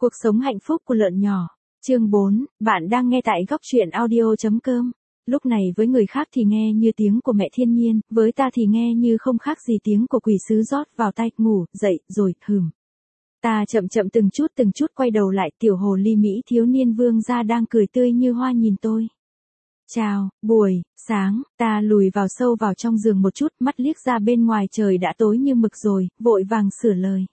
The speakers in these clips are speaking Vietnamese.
Cuộc sống hạnh phúc của lợn nhỏ. Chương 4, bạn đang nghe tại góc truyện audio.com. Lúc này với người khác thì nghe như tiếng của mẹ thiên nhiên, với ta thì nghe như không khác gì tiếng của quỷ sứ rót vào tai, ngủ, dậy, rồi, Ta chậm chậm từng chút quay đầu lại, tiểu hồ ly Mỹ thiếu niên vương gia đang cười tươi như hoa nhìn tôi. Chào, buổi sáng, ta lùi vào sâu vào trong giường một chút, mắt liếc ra bên ngoài trời đã tối như mực rồi, vội vàng sửa lời.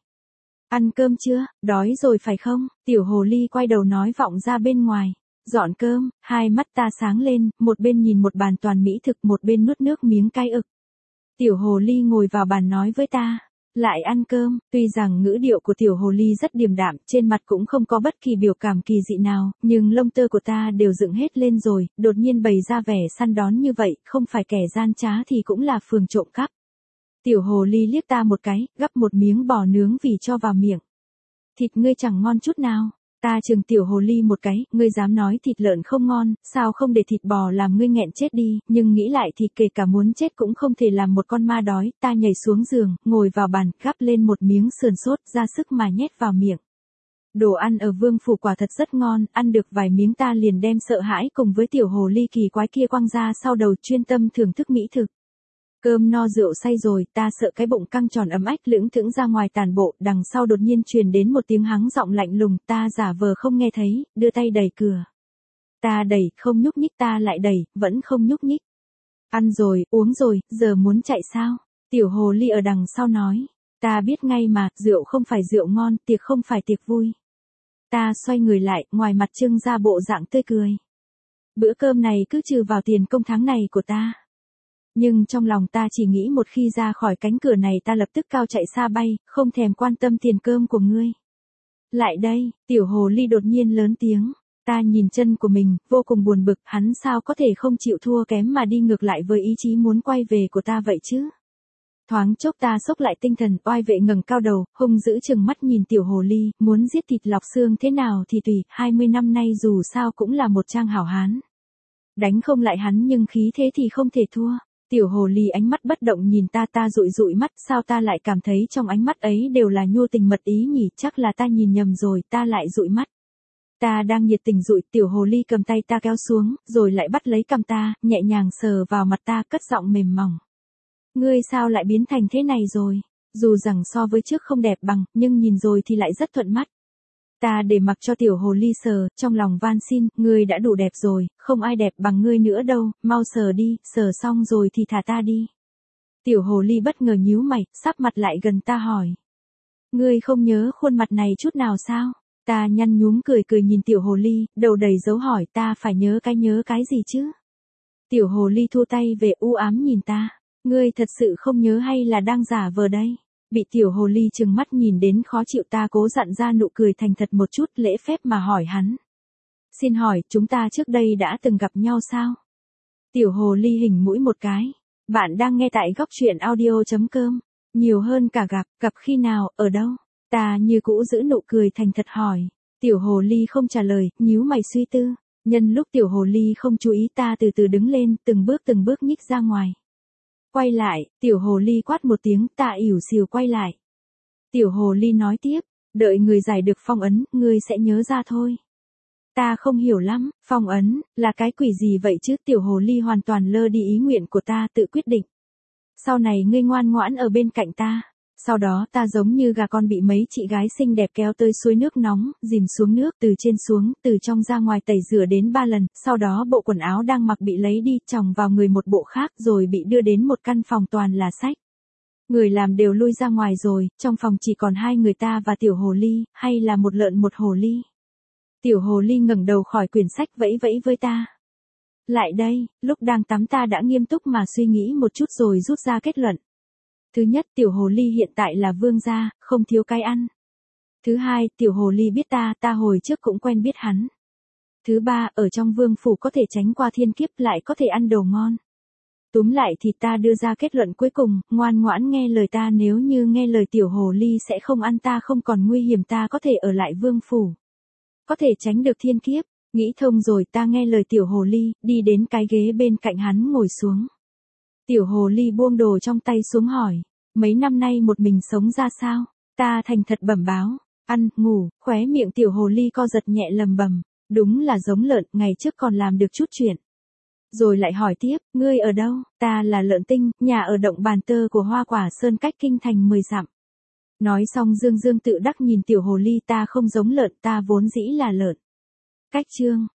Ăn cơm chưa, đói rồi phải không? Tiểu hồ ly quay đầu nói vọng ra bên ngoài. Dọn cơm, hai mắt ta sáng lên, một bên nhìn một bàn toàn mỹ thực, một bên nuốt nước miếng cay ực. Tiểu hồ ly ngồi vào bàn nói với ta. Lại ăn cơm, tuy rằng ngữ điệu của tiểu hồ ly rất điềm đạm, trên mặt cũng không có bất kỳ biểu cảm kỳ dị nào, nhưng lông tơ của ta đều dựng hết lên rồi, đột nhiên bày ra vẻ săn đón như vậy, không phải kẻ gian trá thì cũng là phường trộm cắp. Tiểu hồ ly liếc ta một cái, gắp một miếng bò nướng vì cho vào miệng. Thịt ngươi chẳng ngon chút nào. Ta chừng tiểu hồ ly một cái, ngươi dám nói thịt lợn không ngon, sao không để thịt bò làm ngươi nghẹn chết đi, nhưng nghĩ lại thì kể cả muốn chết cũng không thể làm một con ma đói, ta nhảy xuống giường, ngồi vào bàn, gắp lên một miếng sườn sốt, ra sức mà nhét vào miệng. Đồ ăn ở vương phủ quả thật rất ngon, ăn được vài miếng ta liền đem sợ hãi cùng với tiểu hồ ly kỳ quái kia quăng ra sau đầu, chuyên tâm thưởng thức mỹ thực. Cơm no rượu say rồi, ta sợ cái bụng căng tròn ấm ách lững thững ra ngoài tàn bộ, đằng sau đột nhiên truyền đến một tiếng hắng giọng lạnh lùng, ta giả vờ không nghe thấy, đưa tay đẩy cửa. Ta đẩy, không nhúc nhích, ta lại đẩy, vẫn không nhúc nhích. Ăn rồi, uống rồi, giờ muốn chạy sao? Tiểu hồ ly ở đằng sau nói. Ta biết ngay mà, rượu không phải rượu ngon, tiệc không phải tiệc vui. Ta xoay người lại, ngoài mặt trưng ra bộ dạng tươi cười. Bữa cơm này cứ trừ vào tiền công tháng này của ta. Nhưng trong lòng ta chỉ nghĩ một khi ra khỏi cánh cửa này ta lập tức cao chạy xa bay, không thèm quan tâm tiền cơm của ngươi. Lại đây, tiểu hồ ly đột nhiên lớn tiếng. Ta nhìn chân của mình, vô cùng buồn bực, hắn sao có thể không chịu thua kém mà đi ngược lại với ý chí muốn quay về của ta vậy chứ? Thoáng chốc ta xốc lại tinh thần, oai vệ ngẩng cao đầu, hung dữ trừng mắt nhìn tiểu hồ ly, muốn giết thịt lọc xương thế nào thì tùy, 20 năm nay dù sao cũng là một trang hảo hán. Đánh không lại hắn nhưng khí thế thì không thể thua. Tiểu hồ ly ánh mắt bất động nhìn ta, ta dụi dụi mắt, sao ta lại cảm thấy trong ánh mắt ấy đều là nhu tình mật ý nhỉ, chắc là ta nhìn nhầm rồi, ta lại dụi mắt. Ta đang nhiệt tình dụi, tiểu hồ ly cầm tay ta kéo xuống, rồi lại bắt lấy cằm ta, nhẹ nhàng sờ vào mặt ta, cất giọng mềm mỏng. Ngươi sao lại biến thành thế này rồi? Dù rằng so với trước không đẹp bằng, nhưng nhìn rồi thì lại rất thuận mắt. Ta để mặc cho tiểu hồ ly sờ, trong lòng van xin, ngươi đã đủ đẹp rồi, không ai đẹp bằng ngươi nữa đâu, mau sờ đi, sờ xong rồi thì thả ta đi. Tiểu hồ ly bất ngờ nhíu mày, sắp mặt lại gần ta hỏi. Ngươi không nhớ khuôn mặt này chút nào sao? Ta nhăn nhúm cười nhìn tiểu hồ ly, đầu đầy dấu hỏi, ta phải nhớ cái gì chứ? Tiểu hồ ly thu tay về u ám nhìn ta, ngươi thật sự không nhớ hay là đang giả vờ đây? Bị tiểu hồ ly trừng mắt nhìn đến khó chịu, ta cố dặn ra nụ cười thành thật một chút, lễ phép mà hỏi hắn. Xin hỏi, chúng ta trước đây đã từng gặp nhau sao? Tiểu hồ ly hình mũi một cái. Bạn đang nghe tại góc truyện audio.com. Nhiều hơn cả gặp khi nào, ở đâu? Ta như cũ giữ nụ cười thành thật hỏi. Tiểu hồ ly không trả lời, nhíu mày suy tư. Nhân lúc tiểu hồ ly không chú ý, ta từ từ đứng lên, từng bước nhích ra ngoài. Quay lại, tiểu hồ ly quát một tiếng, ta ỉu xìu quay lại. Tiểu hồ ly nói tiếp, đợi người giải được phong ấn, ngươi sẽ nhớ ra thôi. Ta không hiểu lắm, phong ấn, là cái quỷ gì vậy chứ? Tiểu hồ ly hoàn toàn lơ đi ý nguyện của ta, tự quyết định. Sau này ngươi ngoan ngoãn ở bên cạnh ta. Sau đó ta giống như gà con bị mấy chị gái xinh đẹp kéo tới suối nước nóng, dìm xuống nước, từ trên xuống, từ trong ra ngoài tẩy rửa đến 3 lần, sau đó bộ quần áo đang mặc bị lấy đi, chồng vào người một bộ khác, rồi bị đưa đến một căn phòng toàn là sách. Người làm đều lui ra ngoài rồi, trong phòng chỉ còn hai người ta và tiểu hồ ly, hay là một lợn một hồ ly. Tiểu hồ ly ngẩng đầu khỏi quyển sách vẫy với ta. Lại đây, lúc đang tắm ta đã nghiêm túc mà suy nghĩ một chút rồi rút ra kết luận. Thứ nhất, tiểu hồ ly hiện tại là vương gia, không thiếu cái ăn. Thứ hai, tiểu hồ ly biết ta hồi trước cũng quen biết hắn. Thứ ba, ở trong vương phủ có thể tránh qua thiên kiếp, lại có thể ăn đồ ngon. Túm lại thì ta đưa ra kết luận cuối cùng, ngoan ngoãn nghe lời ta, nếu như nghe lời tiểu hồ ly sẽ không ăn ta, không còn nguy hiểm, ta có thể ở lại vương phủ. Có thể tránh được thiên kiếp, nghĩ thông rồi ta nghe lời tiểu hồ ly, đi đến cái ghế bên cạnh hắn ngồi xuống. Tiểu hồ ly buông đồ trong tay xuống hỏi, mấy năm nay một mình sống ra sao? Ta thành thật bẩm báo, ăn, ngủ, khóe miệng tiểu hồ ly co giật nhẹ lầm bầm. Đúng là giống lợn, ngày trước còn làm được chút chuyện. Rồi lại hỏi tiếp, ngươi ở đâu? Ta là Lợn Tinh, nhà ở động Bàn Tơ của Hoa Quả Sơn cách kinh thành 10 dặm. Nói xong Dương Dương tự đắc nhìn tiểu hồ ly, ta không giống lợn, ta vốn dĩ là lợn. Cách chương